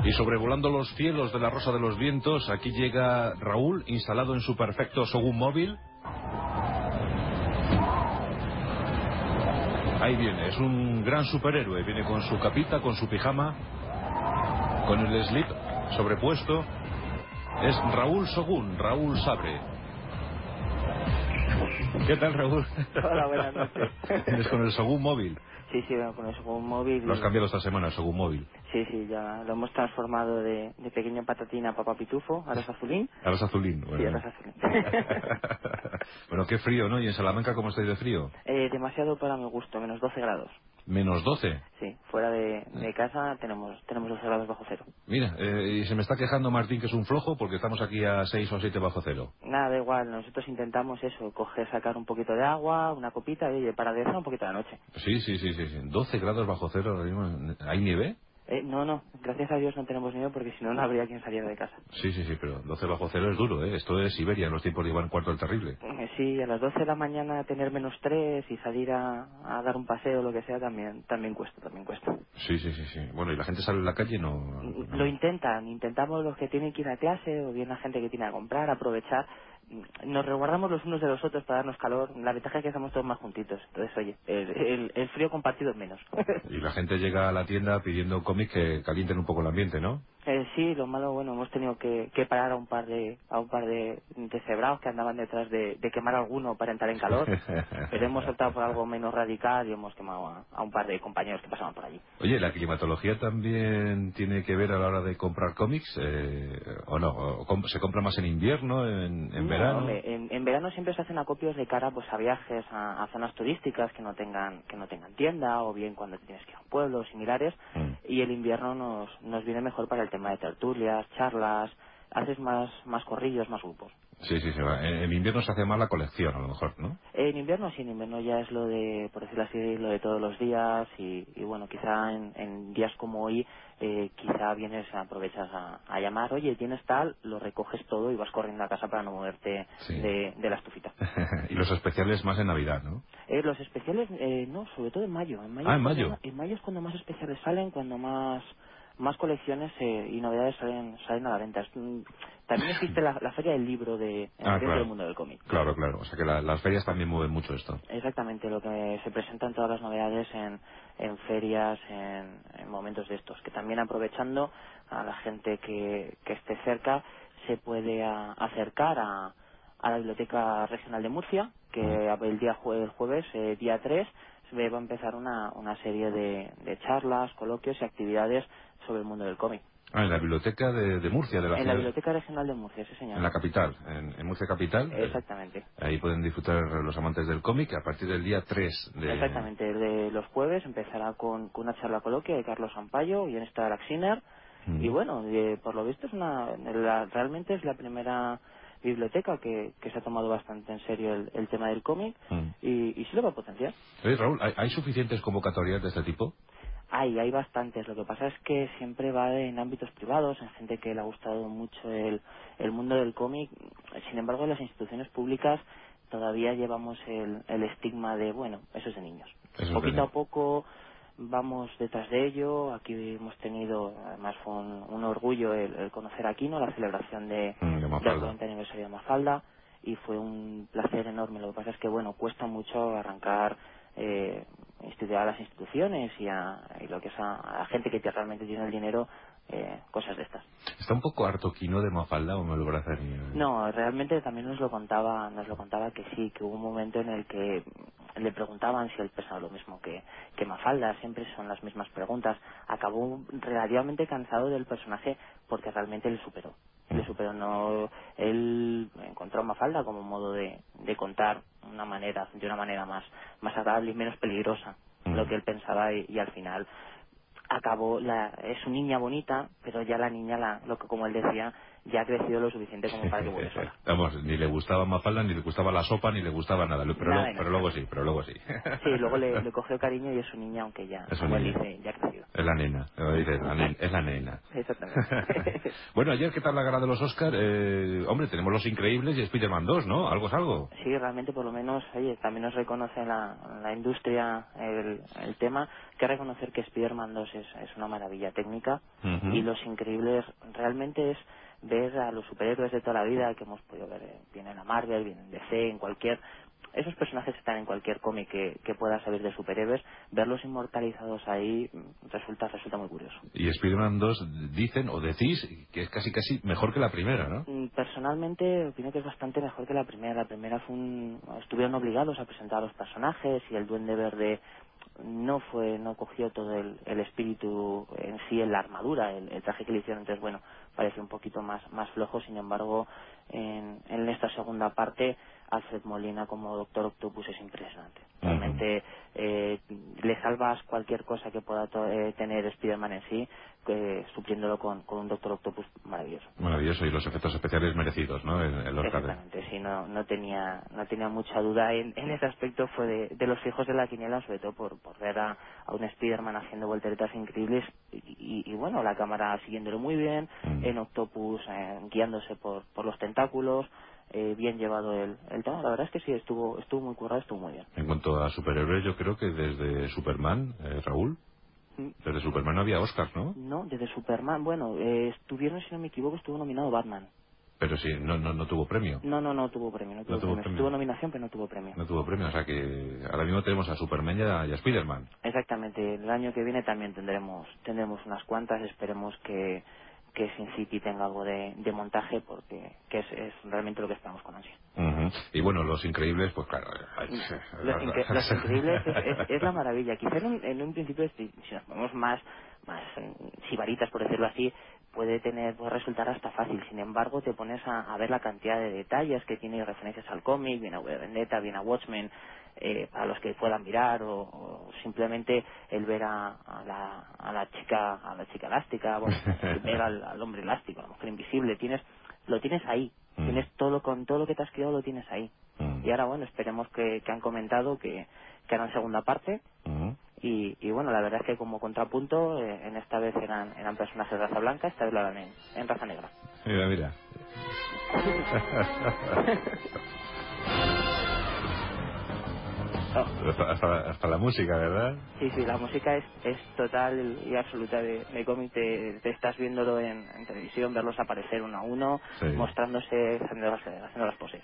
Y sobrevolando los cielos de la Rosa de los Vientos, aquí llega Raúl, instalado en su perfecto Shogun móvil. Ahí viene, es un gran superhéroe, viene con su capita, con su pijama, con el slip sobrepuesto. Es Raúl Shogun, Raúl Sabre. ¿Qué tal, Raúl? Hola, buenas noches. ¿Vienes con el Shogun móvil? Sí, con el Shogun móvil. Lo has cambiado esta semana, el Shogun móvil. Sí, ya lo hemos transformado de pequeño patatín a papá pitufo, ahora es azulín. Ahora es azulín. Bueno. Sí, ahora es azulín. Bueno, qué frío, ¿no? ¿Y en Salamanca cómo estáis de frío? Demasiado para mi gusto, menos 12 grados. ¿Menos 12? Sí, fuera de casa tenemos 12 grados bajo cero. Mira, y se me está quejando Martín que es un flojo porque estamos aquí a 6 o 7 bajo cero. Nada, da igual, nosotros intentamos eso, sacar un poquito de agua, una copita y para de eso un poquito de la noche. Sí. 12 grados bajo cero, ¿hay nieve? No, gracias a Dios no tenemos nieve porque si no, no habría quien saliera de casa. Sí, pero 12 bajo cero es duro, ¿eh? Esto es Siberia en los tiempos de Iván IV el Terrible. Sí, a las 12 de la mañana tener menos 3 y salir a dar un paseo o lo que sea también cuesta. Sí. Bueno, ¿y la gente sale a la calle? No. Lo intentamos los que tienen que ir a clase o bien la gente que tiene que comprar, aprovechar. Nos resguardamos los unos de los otros para darnos calor. La ventaja es que estamos todos más juntitos. Entonces, oye, el frío compartido es menos. Y la gente llega a la tienda pidiendo cómics que calienten un poco el ambiente, ¿no? Sí, lo malo, bueno, hemos tenido que parar a un par de cebrados que andaban detrás de quemar a alguno para entrar en calor. Pero hemos optado por algo menos radical y hemos quemado a un par de compañeros que pasaban por allí. Oye, ¿la climatología también tiene que ver a la hora de comprar cómics? ¿O no? ¿O se compra más en invierno, en verano? Hombre, en verano siempre se hacen acopios de cara pues a viajes a zonas turísticas que no tengan tienda, o bien cuando tienes que ir a un pueblo, similares. Y el invierno nos viene mejor para el tema de tertulias, charlas, haces más corrillos, más grupos. Sí. En invierno se hace más la colección, a lo mejor, ¿no? En invierno sí, en invierno ya es lo de, por decirlo así, lo de todos los días y bueno, quizá en días como hoy, quizá aprovechas a llamar, oye, tienes tal, lo recoges todo y vas corriendo a casa para no moverte de la estufita. Y los especiales más en Navidad, ¿no? Los especiales, no, sobre todo en mayo. En mayo. En mayo es cuando más especiales salen, cuando más colecciones y novedades salen a la venta. También existe la feria del libro dentro del mundo del cómic. Claro. O sea que las ferias también mueven mucho esto. Exactamente, lo que se presentan todas las novedades en ferias, en momentos de estos, que también aprovechando a la gente que esté cerca, se puede acercar a la Biblioteca Regional de Murcia, que el jueves, día 3, va a empezar una serie de charlas, coloquios y actividades sobre el mundo del cómic. En la biblioteca de Murcia, de la ciudad. En la Biblioteca Regional de Murcia, sí señor. En la capital, en Murcia capital. Exactamente. Ahí pueden disfrutar los amantes del cómic a partir del día 3 de... Exactamente, de los jueves empezará con una charla coloquia de Carlos Sampaio y en esta Araxiner. Y bueno, por lo visto realmente es la primera biblioteca que se ha tomado bastante en serio el tema del cómic y sí lo va a potenciar. Oye, Raúl, ¿hay suficientes convocatorias de este tipo? Hay bastantes. Lo que pasa es que siempre va en ámbitos privados, en gente que le ha gustado mucho el mundo del cómic. Sin embargo, en las instituciones públicas todavía llevamos el estigma de, bueno, eso es de niños. Poquito a poco vamos detrás de ello. Aquí hemos tenido, además fue un orgullo el conocer a Aquino, la celebración del 40 aniversario de Mafalda, y fue un placer enorme. Lo que pasa es que, bueno, cuesta mucho arrancar a las instituciones y lo que es a la gente que realmente tiene el dinero, cosas de estas. ¿Está un poco harto Quino de Mafalda o me lo parece? No, realmente también nos lo contaba que sí, que hubo un momento en el que le preguntaban si él pensaba lo mismo que Mafalda, siempre son las mismas preguntas. Acabó relativamente cansado del personaje porque realmente le superó. No, él encontró a Mafalda como modo de contar de una manera más agradable y menos peligrosa lo que él pensaba y al final acabó es una niña bonita, pero ya la niña, como él decía, ya ha crecido lo suficiente como para que vuelva sola. Vamos, ni le gustaba Mafalda, ni le gustaba la sopa, ni le gustaba nada, pero luego sí. Sí, luego le cogió cariño y es su niña, aunque ya, como él dice, ya ha crecido. Es la nena, es la nena. Exactamente. Bueno, ayer, ¿qué tal la gala de los Oscar? Hombre, tenemos Los Increíbles y Spider-Man 2, ¿no? Algo es algo. Sí, realmente por lo menos, oye, también nos reconoce la industria el tema, que reconocer que Spider-Man 2 es una maravilla técnica y Ujú. Los Increíbles realmente es ver a los superhéroes de toda la vida que hemos podido ver, bien en la Marvel, bien en DC, en cualquier... Esos personajes están en cualquier cómic que pueda salir de superhéroes, verlos inmortalizados ahí resulta muy curioso. Y Spider-Man 2 dicen, o decís, que es casi mejor que la primera, ¿no? Personalmente opino que es bastante mejor que la primera. La primera estuvieron obligados a presentar a los personajes y el Duende Verde no cogió todo el espíritu en sí en la armadura, el traje que le hicieron. Entonces, bueno, parece un poquito más flojo. Sin embargo, en esta segunda parte, Alfred Molina como Doctor Octopus es impresionante. Ujú. Realmente le salvas cualquier cosa que pueda tener Spider-Man en sí, supliéndolo con un Doctor Octopus maravilloso. Maravilloso, y los efectos especiales merecidos, ¿no? El Oscar. Exactamente, sí, no tenía mucha duda en ese aspecto. Fue de los fijos de la quiniela, sobre todo por ver a un Spider-Man haciendo volteretas increíbles y bueno, la cámara siguiéndolo muy bien, Mm. en Octopus guiándose por los tentáculos, bien llevado el tema. La verdad es que sí, estuvo muy currado, estuvo muy bien. En cuanto a superhéroes, yo creo que desde Superman, Raúl, desde Superman no había Oscars, ¿no? No, desde Superman, bueno, estuvieron, si no me equivoco, estuvo nominado Batman. Pero sí, no tuvo premio. No tuvo premio, no No tuvo tuvo premio. Sí premio. tuvo nominación, pero no tuvo premio. No tuvo premio, o sea que ahora mismo tenemos a Superman y a Spider-Man. Exactamente, el año que viene también tendremos unas cuantas. Esperemos que Sin City tenga algo de montaje, porque es realmente lo que esperamos con ansia. Ujú. Y bueno, Los Increíbles, pues claro. Los Increíbles es la maravilla. Quizá en un principio, si nos ponemos más sibaritas, por decirlo así, puede resultar hasta fácil. Sin embargo, te pones a ver la cantidad de detalles que tiene, referencias al cómic, bien a V de Vendetta, bien a Watchmen, para los que puedan mirar, o simplemente el ver a la chica elástica, bueno, el ver al hombre elástico, a la mujer invisible, lo tienes ahí. Mm, Tienes con todo lo que te has creado lo tienes ahí. mm, Y ahora, bueno, esperemos que han comentado que harán segunda parte. mm. Y bueno, la verdad es que como contrapunto, en esta vez eran personajes de raza blanca, esta vez lo harán en raza negra. Mira. Oh, Hasta la música, ¿verdad? sí, la música es total y absoluta de cómic. Te estás viéndolo en televisión, verlos aparecer uno a uno, Sí. mostrándose, haciendo las poses.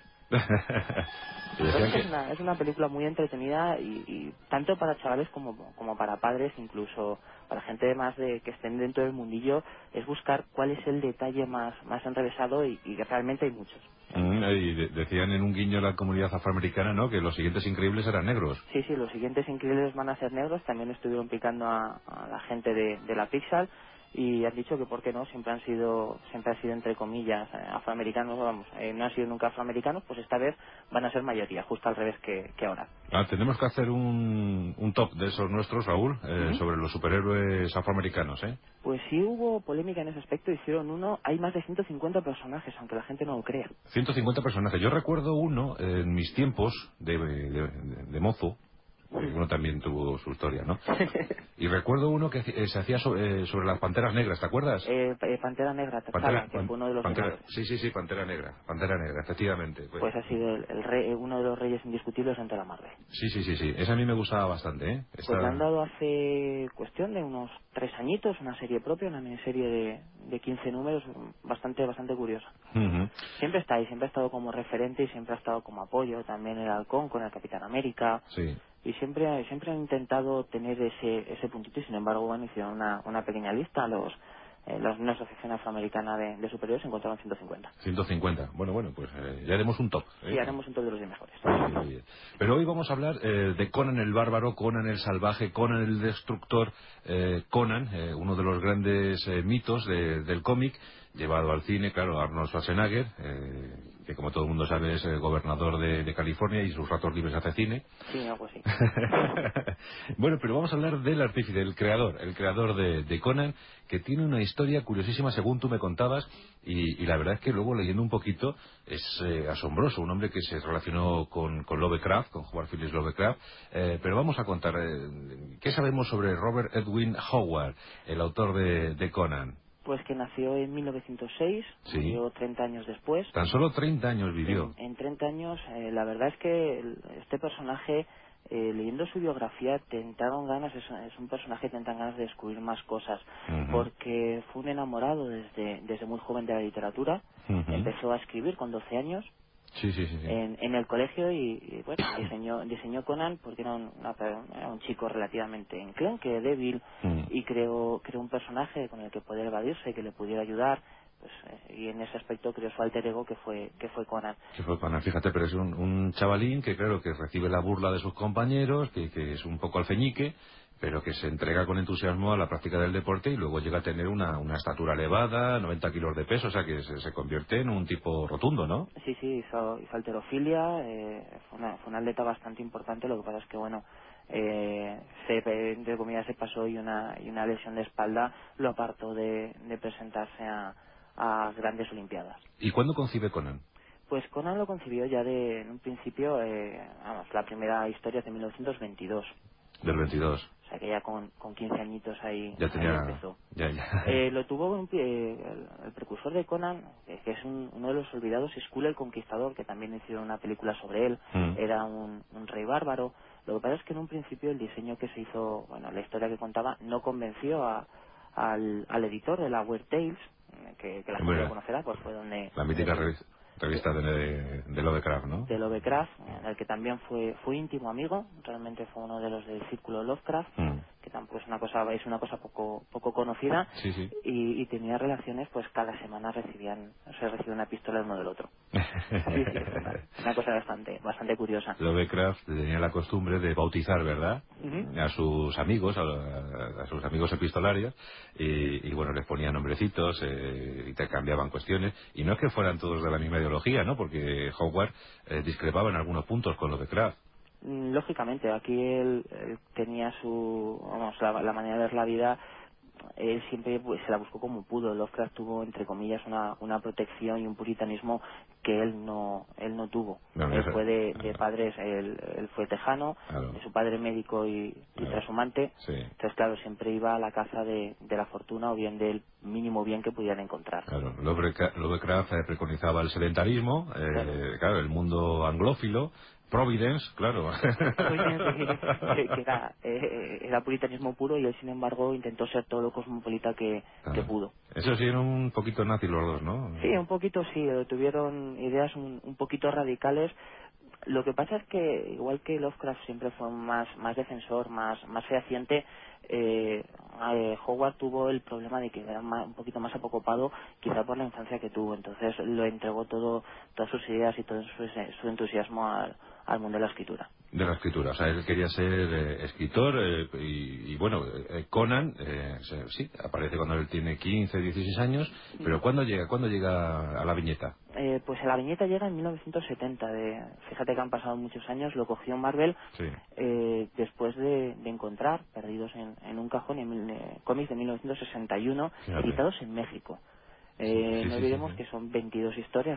Y La verdad decían es que que... es una película muy entretenida y tanto para chavales como para padres, incluso para gente más que estén dentro del mundillo, es buscar cuál es el detalle más enrevesado y que realmente hay muchos. Decían en un guiño a la comunidad afroamericana, ¿no?, que los siguientes Increíbles eran negros. Sí, los siguientes Increíbles van a ser negros. También estuvieron picando a la gente de la Pixar y han dicho que por qué no, siempre han sido entre comillas afroamericanos, vamos, no han sido nunca afroamericanos, pues esta vez van a ser mayoría, justo al revés que ahora. Tenemos que hacer un top de esos nuestros, Raúl, Ujú. sobre los superhéroes afroamericanos, ¿eh? Pues sí hubo polémica en ese aspecto, hicieron uno, hay más de 150 personajes, aunque la gente no lo crea. 150 personajes. Yo recuerdo uno en mis tiempos de mozo, que uno también tuvo su historia, ¿no? Y recuerdo uno que se hacía sobre las panteras negras, ¿te acuerdas? Pantera Negra, T'Challa, que fue uno de los Vengadores. Sí, Pantera Negra, efectivamente. Pues ha sido el rey, uno de los reyes indiscutibles ante la Marvel. Sí. Esa a mí me gustaba bastante, ¿eh? Pues le han dado hace cuestión de unos 3 añitos una serie propia, una miniserie de 15 números, bastante curiosa. Ujú. Siempre está ahí, siempre ha estado como referente y siempre ha estado como apoyo, también el Halcón con el Capitán América, Sí. y siempre han intentado tener ese puntito. Y sin embargo, bueno, hicieron una pequeña lista, una asociación afroamericana de superiores encontraron 150. 150. Bueno, pues ya haremos un top, Sí, ¿eh? haremos un top de los 10 mejores. Muy bien. Pero hoy vamos a hablar de Conan el Bárbaro, Conan el Salvaje, Conan el Destructor, Conan, uno de los grandes mitos del cómic, llevado al cine, claro, Arnold Schwarzenegger, que como todo el mundo sabe es el gobernador de California y sus ratos libres hace cine. Sí, algo así. Bueno, pero vamos a hablar del artífice, el creador de Conan, que tiene una historia curiosísima según tú me contabas, y la verdad es que luego leyendo un poquito es asombroso, un hombre que se relacionó con Lovecraft, con Howard Phillips Lovecraft, pero vamos a contar, ¿qué sabemos sobre Robert Edwin Howard, el autor de Conan? Pues que nació en 1906, Sí. murió 30 años después. Tan solo 30 años vivió. En 30 años, la verdad es que este personaje, leyendo su biografía, tentaron ganas, es un personaje que tentan ganas de descubrir más cosas, porque fue un enamorado desde muy joven de la literatura, empezó a escribir con 12 años, Sí. en el colegio y bueno, diseñó Conan porque era un chico relativamente enclenque, débil, y creó un personaje con el que poder evadirse, que le pudiera ayudar, pues, y en ese aspecto creó su alter ego que fue Conan. Que fue Conan, fíjate, pero es un chavalín que claro, que recibe la burla de sus compañeros, que es un poco alfeñique, pero que se entrega con entusiasmo a la práctica del deporte y luego llega a tener una estatura elevada, 90 kilos de peso, o sea que se convierte en un tipo rotundo, ¿no? Sí, hizo halterofilia, fue un atleta bastante importante, lo que pasa es que bueno, entre comillas se pasó y una lesión de espalda lo apartó de presentarse a grandes olimpiadas. ¿Y cuándo concibe Conan? Pues Conan lo concibió ya en un principio, la primera historia es de 1922. Del 22. O sea que ya con 15 añitos ahí Ya empezó. Ya. Lo tuvo el precursor de Conan, que es uno de los olvidados, Skull el Conquistador, que también hicieron una película sobre él. Era un rey bárbaro. Lo que pasa es que en un principio el diseño que se hizo, bueno, la historia que contaba, no convenció al editor de la Weird Tales, que la gente lo conocerá, pues fue donde... La mítica revista de Lovecraft, ¿no? De Lovecraft, en el que también fue íntimo amigo, realmente fue uno de los del círculo Lovecraft, que tampoco es una cosa poco conocida, Sí. y tenía relaciones, pues cada semana recibía una epístola el uno del otro. Sí, es una cosa bastante curiosa. Lovecraft tenía la costumbre de bautizar, ¿verdad? A sus amigos, a sus amigos epistolarios, y bueno, les ponía nombrecitos, y te cambiaban cuestiones, y no es que fueran todos de la misma ideología, ¿no? Porque Howard discrepaba en algunos puntos con Lovecraft. Lógicamente, aquí él tenía la manera de ver la vida. Él siempre pues, se la buscó como pudo. Lovecraft tuvo, entre comillas, una protección y un puritanismo que él no tuvo. Él fue de padres, él fue tejano, de su padre médico y trashumante. Entonces, claro, siempre iba a la caza de la fortuna o bien del mínimo bien que pudieran encontrar. Claro, Lovecraft preconizaba el sedentarismo, claro, el mundo anglófilo, Providence, claro. Que era puritanismo puro, y él, sin embargo, intentó ser todo lo cosmopolita que pudo. Eso sí, eran un poquito nazis los dos, ¿no? Sí, un poquito sí, tuvieron ideas un poquito radicales. Lo que pasa es que, igual que Lovecraft siempre fue más defensor, más fehaciente, Howard tuvo el problema de que era un poquito más apocopado, quizá por la infancia que tuvo. Entonces lo entregó todas sus ideas y todo su entusiasmo al mundo de la escritura. De la escritura, o sea, él quería ser escritor, y bueno, Conan, sí, aparece cuando él tiene 15, 16 años, pero ¿cuándo llega a la viñeta? Pues la viñeta llega en 1970. Fíjate que han pasado muchos años. Lo cogió Marvel después de encontrar perdidos en un cajón cómics de 1961, editados en México. No olvidemos que son 22 historias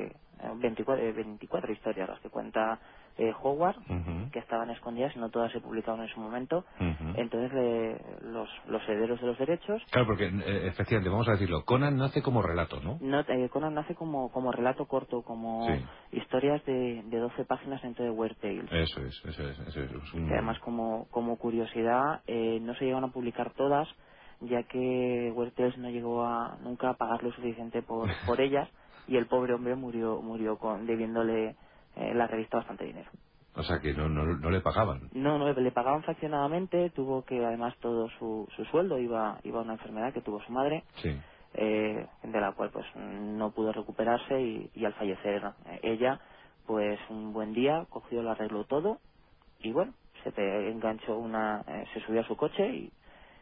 24 historias las que cuenta Howard, que estaban escondidas y no todas se publicaron en su momento. Entonces los herederos de los derechos... Claro, porque efectivamente, vamos a decirlo, Conan nace como relato, ¿no? Conan nace como relato corto, como historias de 12 páginas dentro de Weird Tales. Eso es. Que además, como curiosidad, no se llegan a publicar todas, ya que Weird Tales no llegó nunca a pagar lo suficiente por ellas, y el pobre hombre murió debiéndole la revista bastante dinero. O sea que no le pagaban. No, le pagaban fraccionadamente. Tuvo que, además, todo su sueldo iba a una enfermedad que tuvo su madre, de la cual pues no pudo recuperarse, y al fallecer ella, pues un buen día cogió, lo arregló todo, y bueno, se enganchó se subió a su coche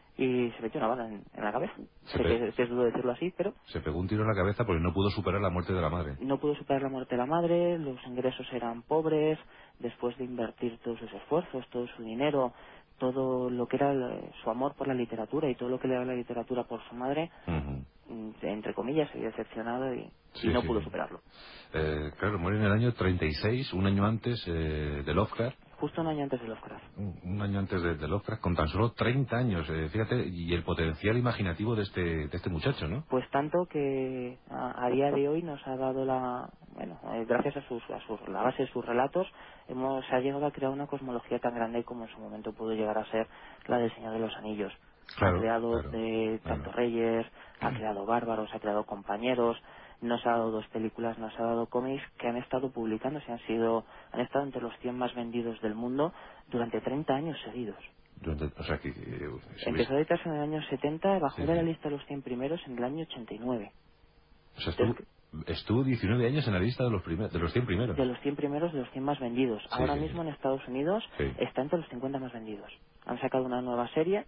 y se metió una bala en la cabeza. Sé que es duro decirlo así, pero... Se pegó un tiro en la cabeza porque no pudo superar la muerte de la madre. No pudo superar la muerte de la madre, los ingresos eran pobres, después de invertir todos sus esfuerzos, todo su dinero, todo lo que era su amor por la literatura y todo lo que le daba la literatura por su madre, entre comillas, se vio decepcionado y no pudo superarlo. Claro, muere en el año 36, un año antes de Lovecraft. Justo un año antes de Lovecraft. Un año antes de Lovecraft, con tan solo 30 años, fíjate, y el potencial imaginativo de este muchacho, ¿no? Pues tanto que a día de hoy nos ha dado gracias a la base de sus relatos, se ha llegado a crear una cosmología tan grande como en su momento pudo llegar a ser la del Señor de los Anillos. Claro, Ha creado claro. tanto reyes, ha creado bárbaros, ha creado compañeros, nos ha dado 2 películas, nos ha dado cómics que han estado publicándose, han estado entre los 100 más vendidos del mundo durante 30 años seguidos. O sea que... Empezó a editarse en el año 70, bajó de la lista de los 100 primeros en el año 89. O sea, estuvo 19 años en la lista de los 100 primeros. De los 100 primeros, de los 100 más vendidos. Ahora mismo en Estados Unidos está entre los 50 más vendidos. Han sacado una nueva serie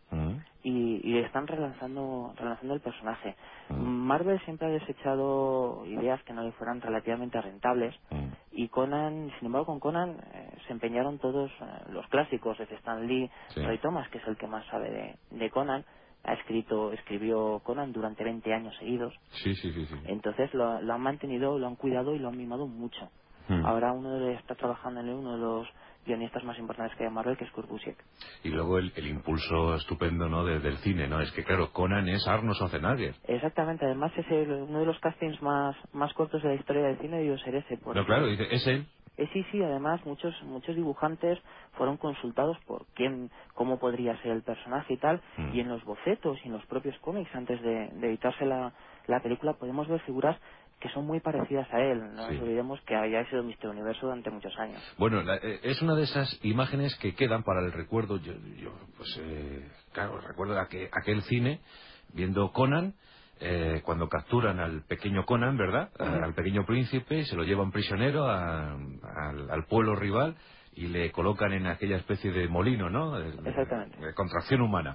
y están relanzando el personaje. Marvel siempre ha desechado ideas que no le fueran relativamente rentables y Conan, sin embargo con Conan se empeñaron todos los clásicos, desde Stan Lee, Roy Thomas, que es el que más sabe de Conan, escribió Conan durante 20 años seguidos. Sí. Entonces lo han mantenido, lo han cuidado y lo han mimado mucho. Ahora está trabajando en uno de los guionistas más importantes que hay en Marvel, que es Kurt Busiek. Y luego el impulso estupendo, ¿no?, del cine, ¿no? Es que claro, Conan es Arnold Schwarzenegger. Exactamente, además es uno de los castings más cortos de la historia del cine, debió ser ese. No, claro, dice, es él. Sí, además muchos dibujantes fueron consultados por cómo podría ser el personaje y tal, y en los bocetos y en los propios cómics, antes de editarse la película, podemos ver figuras que son muy parecidas a él. No nos olvidemos que había sido Mr. Universo durante muchos años. Bueno, es una de esas imágenes que quedan para el recuerdo. Claro, recuerdo aquel cine, viendo Conan, cuando capturan al pequeño Conan, ¿verdad? Al pequeño príncipe, se lo llevan prisionero al pueblo rival y le colocan en aquella especie de molino, ¿no? Exactamente. Contracción humana.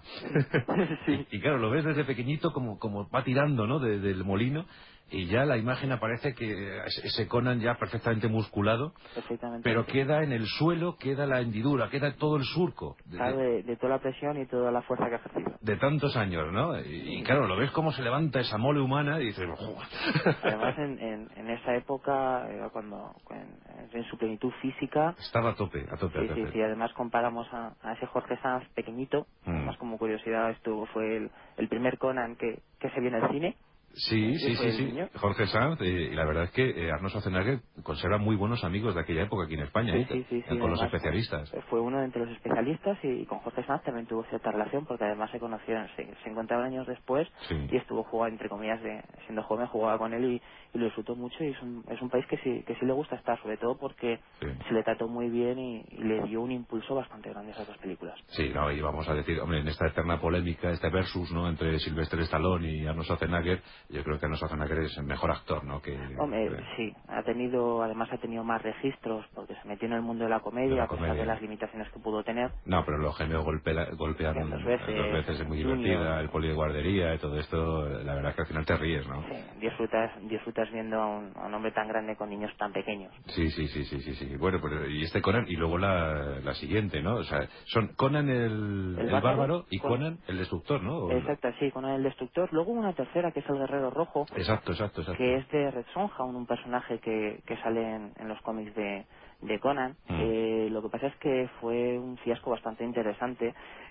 Sí. Y claro, lo ves desde pequeñito como va tirando, ¿no?, del molino, y ya la imagen aparece que ese Conan ya perfectamente musculado, pero queda en el suelo, queda la hendidura, queda todo el surco. Claro, de toda la presión y toda la fuerza que ha ejercido. De tantos años, ¿no? Y claro, lo ves cómo se levanta esa mole humana y dices... Además, en esa época, cuando en su plenitud física... Estaba a tope. Sí, además comparamos a ese Jorge Sanz pequeñito, además como curiosidad, fue el primer Conan que se vio en el cine. Sí. Jorge Sanz, y la verdad es que Arnold Schwarzenegger conserva muy buenos amigos de aquella época aquí en España, sí, con los además, especialistas. Fue uno de entre los especialistas y con Jorge Sanz también tuvo cierta relación porque además se conocieron, se encontraron años después y estuvo jugando, entre comillas, siendo joven, jugaba con él y lo disfrutó mucho, y es un país que sí le gusta estar, sobre todo porque se le trató muy bien y le dio un impulso bastante grande a esas 2 películas. Sí, no, y vamos a decir, hombre, en esta eterna polémica, este versus, ¿no?, entre Sylvester Stallone y Arnold Schwarzenegger, yo creo que Arnold Schwarzenegger es el mejor actor, ¿no? Sí, ha tenido más registros porque se metió en el mundo de la comedia, a pesar de las limitaciones que pudo tener. No, pero los genios golpean 2 veces, es muy divertida, el poli de guardería y todo esto, la verdad es que al final te ríes, ¿no? Sí, disfrutas viendo a un hombre tan grande con niños tan pequeños. Sí. Bueno, pues y este Conan, y luego la siguiente, ¿no? O sea, son Conan el bárbaro y Conan el destructor, ¿no? Exacto, sí, Conan el destructor. Luego una tercera que es el guerrero rojo. Exacto. Que es de Red Sonja, un personaje que sale en los cómics de Conan. Lo que pasa es que fue un fiasco bastante interesante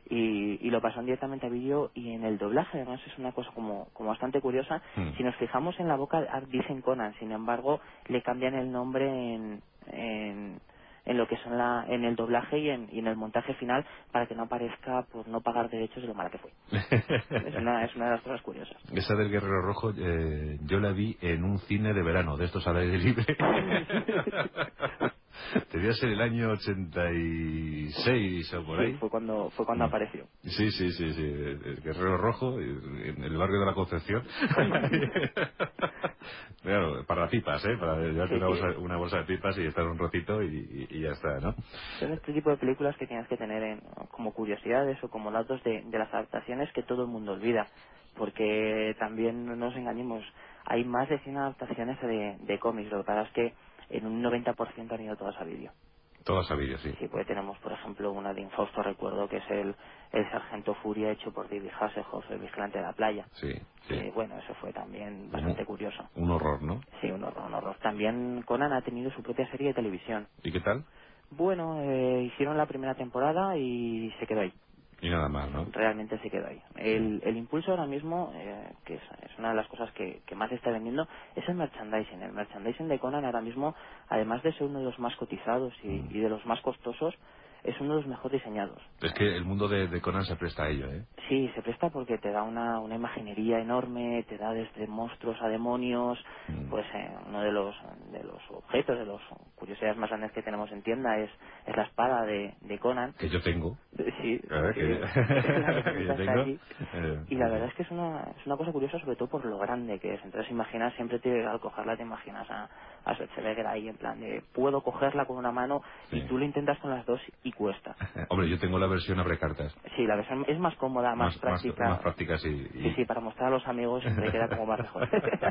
y lo pasaron directamente a vídeo, y en el doblaje además es una cosa como bastante curiosa. Si nos fijamos en la boca dicen Conan, sin embargo le cambian el nombre en lo que son en el doblaje y en el montaje final, para que no aparezca por no pagar derechos de lo mala que fue. es una de las cosas curiosas. Esa del Guerrero Rojo yo la vi en un cine de verano, de estos al aire libre. Debía ser el año 86 o por ahí. Sí, fue cuando apareció. Sí, el Guerrero Rojo, en el barrio de la Concepción. Claro, para pipas, para llevarte Sí, sí. una bolsa de pipas y estar un ratito y ya está, ¿no? Son este tipo de películas que tienes que tener como curiosidades o como datos de las adaptaciones que todo el mundo olvida. Porque también no nos engañemos, hay más de 100 adaptaciones de cómics, lo que pasa es que en un 90% han ido todas a vídeo. Todo sabido, sí. Sí, pues tenemos, por ejemplo, una de Infausto, recuerdo, que es el Sargento Furia hecho por David Hasselhoff, el vigilante de la playa. Sí, sí. Que, bueno, eso fue también bastante curioso. Un horror, ¿no? Sí, un horror, un horror. También Conan ha tenido su propia serie de televisión. ¿Y qué tal? Bueno, hicieron la primera temporada y se quedó ahí. Y nada más, ¿no? Realmente se quedó ahí. El impulso ahora mismo, que es una de las cosas que más está vendiendo, es el merchandising. El merchandising de Conan ahora mismo, además de ser uno de los más cotizados y de los más costosos, es uno de los mejor diseñados. Es que el mundo de Conan se presta a ello, ¿eh? Sí, se presta porque te da una imaginería enorme, te da desde monstruos a demonios, pues uno de los objetos, de las curiosidades más grandes que tenemos en tienda es la espada de Conan. Que yo tengo. Sí, ¿Verdad? sí, Que la que yo referencia está tengo. allí. Y la verdad es que es una cosa curiosa, sobre todo por lo grande que es. Entonces imaginas, siempre al cogerla te imaginas a Schwarzenegger ahí en plan de puedo cogerla con una mano y Sí. tú lo intentas con las dos y cuesta. Hombre, yo tengo la versión abre cartas. Sí, la versión es más cómoda, más Más práctica. práctica, sí. Sí, sí, para mostrar a los amigos siempre queda como más mejor.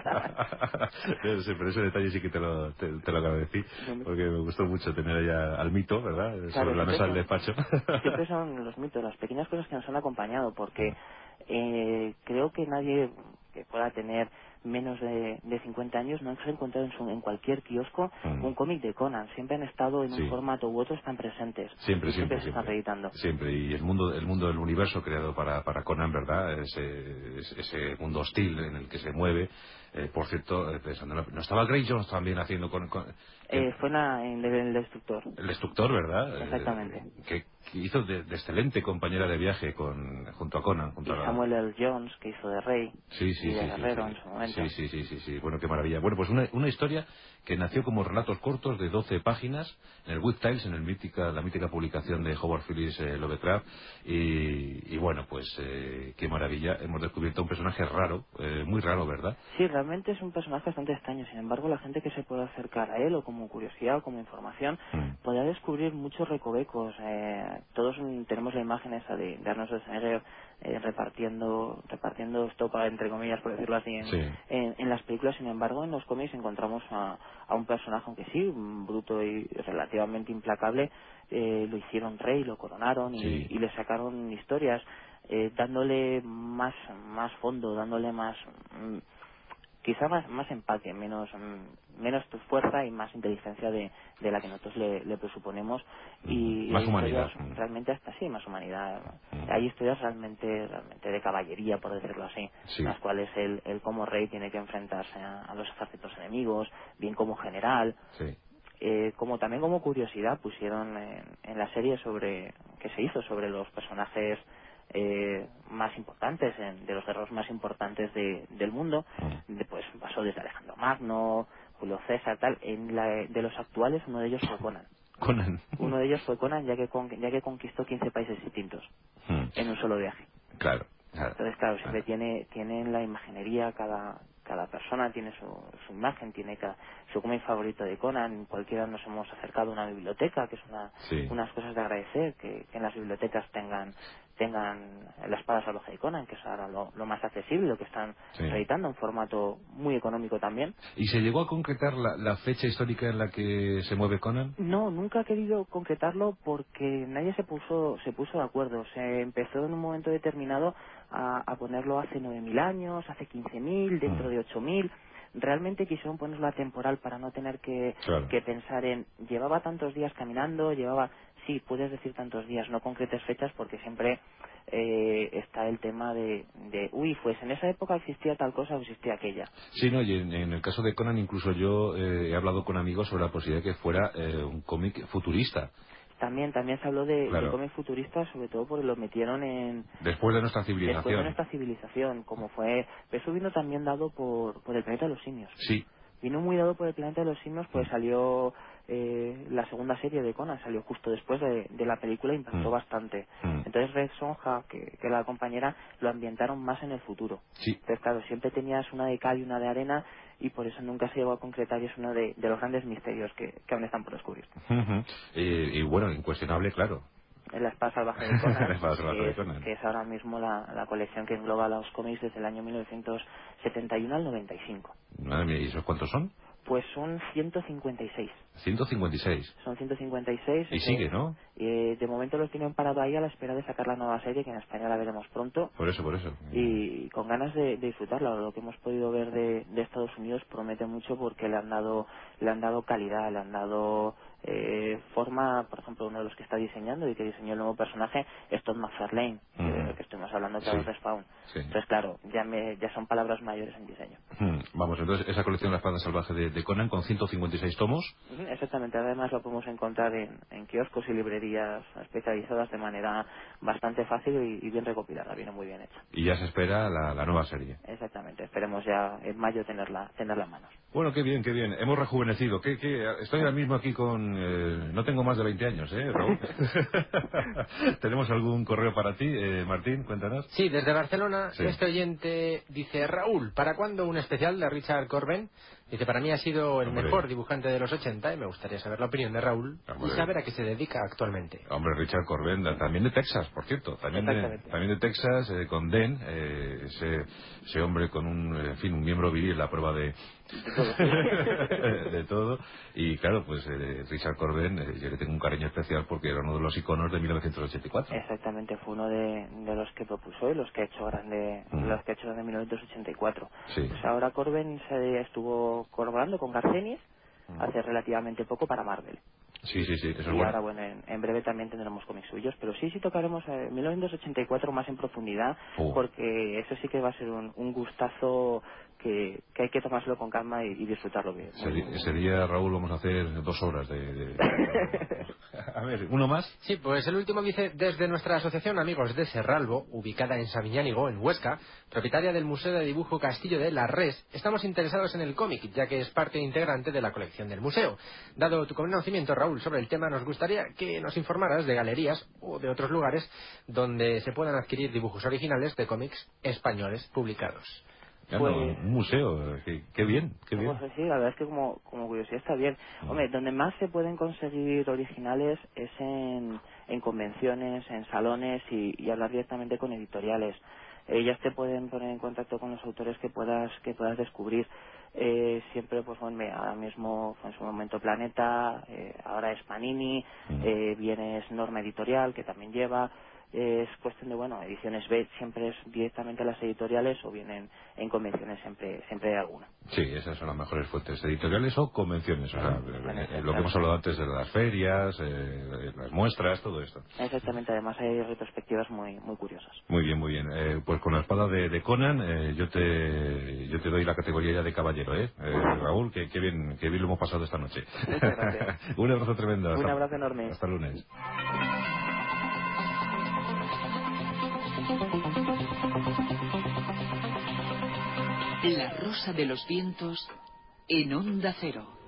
Sí, pero ese detalle sí que te lo agradecí, porque me gustó mucho tener allá al mito, ¿verdad? Claro, Sobre la mesa del despacho. siempre son los mitos, las pequeñas cosas que nos han acompañado, porque creo que nadie que pueda tener menos de 50 años no se ha encontrado en cualquier kiosco un cómic de Conan. Siempre han estado en un Sí. formato u otro, están presentes. Siempre, Y siempre siempre, se están siempre. reeditando. Siempre. Y el mundo del universo creado para Conan, ¿verdad? Ese mundo hostil en el que se mueve. Por cierto, pensando, ¿no estaba Grey Jones también haciendo Fue en el Destructor. el destructor, ¿verdad? Exactamente. Que hizo de excelente compañera de viaje junto a Conan, junto Y a la... Samuel L. Jones, que hizo de Rey Sí, y sí, de sí, sí, Guerrero en sí. su momento. Sí, sí, sí, sí, sí. Bueno, qué maravilla. Bueno, pues una historia que nació como relatos cortos de 12 páginas en el Week Tales, en la mítica publicación de Howard Phillips Lovecraft. Y bueno, pues qué maravilla. Hemos descubierto un personaje raro, muy raro, ¿verdad? Sí, realmente es un personaje bastante extraño. Sin embargo, la gente que se puede acercar a él, o como curiosidad, o como información, podrá descubrir muchos recovecos. Todos tenemos la imagen esa de Arnold Schwarzenegger repartiendo estopa, entre comillas, por decirlo así, Sí, en las películas. Sin embargo, en los cómics encontramos a un personaje, aunque sí, bruto y relativamente implacable, lo hicieron rey, lo coronaron sí. y le sacaron historias, dándole más fondo, dándole más... quizá más empaque, menos tu fuerza y más inteligencia de la que nosotros le presuponemos, y Más hay historias humanidad. realmente hasta así, más humanidad. Hay historias realmente de caballería, por decirlo así, en Sí, las cuales él como rey tiene que enfrentarse a los ejércitos enemigos, bien como general. sí. Como también como curiosidad pusieron en la serie que se hizo sobre los personajes más importantes, de los guerreros más importantes del mundo. Pues pasó desde Alejandro Magno, Julio César, tal. De los actuales, uno de ellos fue Conan. Conan. Uno de ellos fue Conan, ya que conquistó 15 países distintos en un solo viaje. Claro, claro. Entonces, claro, siempre tiene en la imaginería, cada persona tiene su imagen, tiene su cómic favorito de Conan. Cualquiera nos hemos acercado a una biblioteca, que es Sí. unas cosas de agradecer, que en las bibliotecas tengan la espada salvaje de Conan, que es ahora lo más accesible, lo que están Sí. reeditando en formato muy económico también. ¿Y se llegó a concretar la fecha histórica en la que se mueve Conan? No, nunca he querido concretarlo porque nadie se puso de acuerdo. Se empezó en un momento determinado a ponerlo hace 9.000 años, hace 15.000, dentro de 8.000. Realmente quisieron ponerlo a temporal para no tener Claro. que pensar en llevaba tantos días caminando, sí, puedes decir tantos días, no concretes fechas, porque siempre está el tema uy, pues en esa época existía tal cosa o existía aquella. Sí, no, y en el caso de Conan incluso yo he hablado con amigos sobre la posibilidad de que fuera un cómic futurista. También se habló de Claro. cómic futurista, sobre todo porque lo metieron Después de nuestra después de civilización. nuestra civilización, como fue. Eso vino también dado por el planeta de los simios. Sí. Vino muy dado por el planeta de los simios, pues salió la segunda serie de Conan, salió justo después de la película, impactó bastante. Entonces Red Sonja, que la compañera, lo ambientaron más en el futuro. Sí. Entonces, claro, siempre tenías una de cal y una de arena, y por eso nunca se llegó a concretar y es uno de los grandes misterios que aún están por descubrir. Y bueno, incuestionable, claro. La espada salvaje de Conan, La espada salvaje de Conan. que es ahora mismo la colección que engloba los cómics desde el año 1971 al 95. Madre mía, ¿y esos cuántos son? Pues son 156. 156. Son 156. Y sigue, ¿no? De momento los tienen parado ahí a la espera de sacar la nueva serie, que en España la veremos pronto. Por eso. Y con ganas de disfrutarla. Lo que hemos podido ver de Estados Unidos promete mucho porque le han dado calidad, le han dado forma. Por ejemplo, uno de los que está diseñando y que diseñó el nuevo personaje es Todd McFarlane, que estuvimos hablando de Sí. Respawn. Sí. Entonces, claro, ya son palabras mayores en diseño. Vamos, entonces esa colección La espada salvaje de Conan con 156 tomos. Exactamente, además lo podemos encontrar en kioscos y librerías especializadas de manera bastante fácil y bien recopilada, viene muy bien hecha. Y ya se espera la nueva serie. Exactamente, esperemos ya en mayo tenerla en manos. Bueno, qué bien. Hemos rejuvenecido. Estoy ahora mismo aquí con... no tengo más de 20 años, Raúl? ¿Tenemos algún correo para ti, Martín? Cuéntanos. Sí, desde Barcelona, Sí. este oyente dice: Raúl, ¿para cuándo un especial de Richard Corben? Dice: para mí ha sido el mejor dibujante de los 80 y me gustaría saber la opinión de Raúl y saber a qué se dedica actualmente. Hombre, Richard Corben, también de Texas, por cierto. También de Texas, con Den, ese hombre con un miembro viril, la prueba de de todo. Y claro, pues Richard Corben, yo le tengo un cariño especial porque era uno de los iconos de 1984. Exactamente, fue uno de los que propuso y los que ha hecho grande en 1984. Sí. Pues ahora Corben estuvo colaborando con Garcenis hace relativamente poco para Marvel. Sí, eso es y bueno. ahora, bueno, en breve también tendremos cómics suyos, pero sí tocaremos 1984 más en profundidad, porque eso sí que va a ser un gustazo que hay que tomárselo con calma y disfrutarlo bien. Ese día, Raúl, vamos a hacer 2 horas de... A ver, ¿uno más? Sí, pues el último dice: desde nuestra asociación Amigos de Serralbo, ubicada en Sabiñánigo, en Huesca, propietaria del Museo de Dibujo Castillo de la Res, estamos interesados en el cómic, ya que es parte integrante de la colección del museo. Dado tu conocimiento, Raúl, sobre el tema, nos gustaría que nos informaras de galerías o de otros lugares donde se puedan adquirir dibujos originales de cómics españoles publicados. Un museo, qué bien. Pues sí, la verdad es que como curiosidad está bien. Hombre, donde más se pueden conseguir originales es en convenciones, en salones y hablar directamente con editoriales. Ellas te pueden poner en contacto con los autores que puedas descubrir. Siempre, pues bueno, ahora mismo fue en su momento Planeta, ahora es Panini, viene Norma Editorial, que también lleva. Es cuestión de, Ediciones B siempre es directamente a las editoriales o bien en convenciones, siempre hay alguna. Sí, esas son las mejores fuentes, editoriales o convenciones, o sea, lo que hemos hablado antes de las ferias, las muestras, todo esto. Exactamente, además hay retrospectivas muy curiosas. Muy bien. Pues con la espada de Conan, yo te doy la categoría ya de caballero, Raúl, que bien lo hemos pasado esta noche. Muchas gracias. Un abrazo tremendo. Un abrazo enorme. Hasta el lunes. La rosa de los vientos en Onda Cero.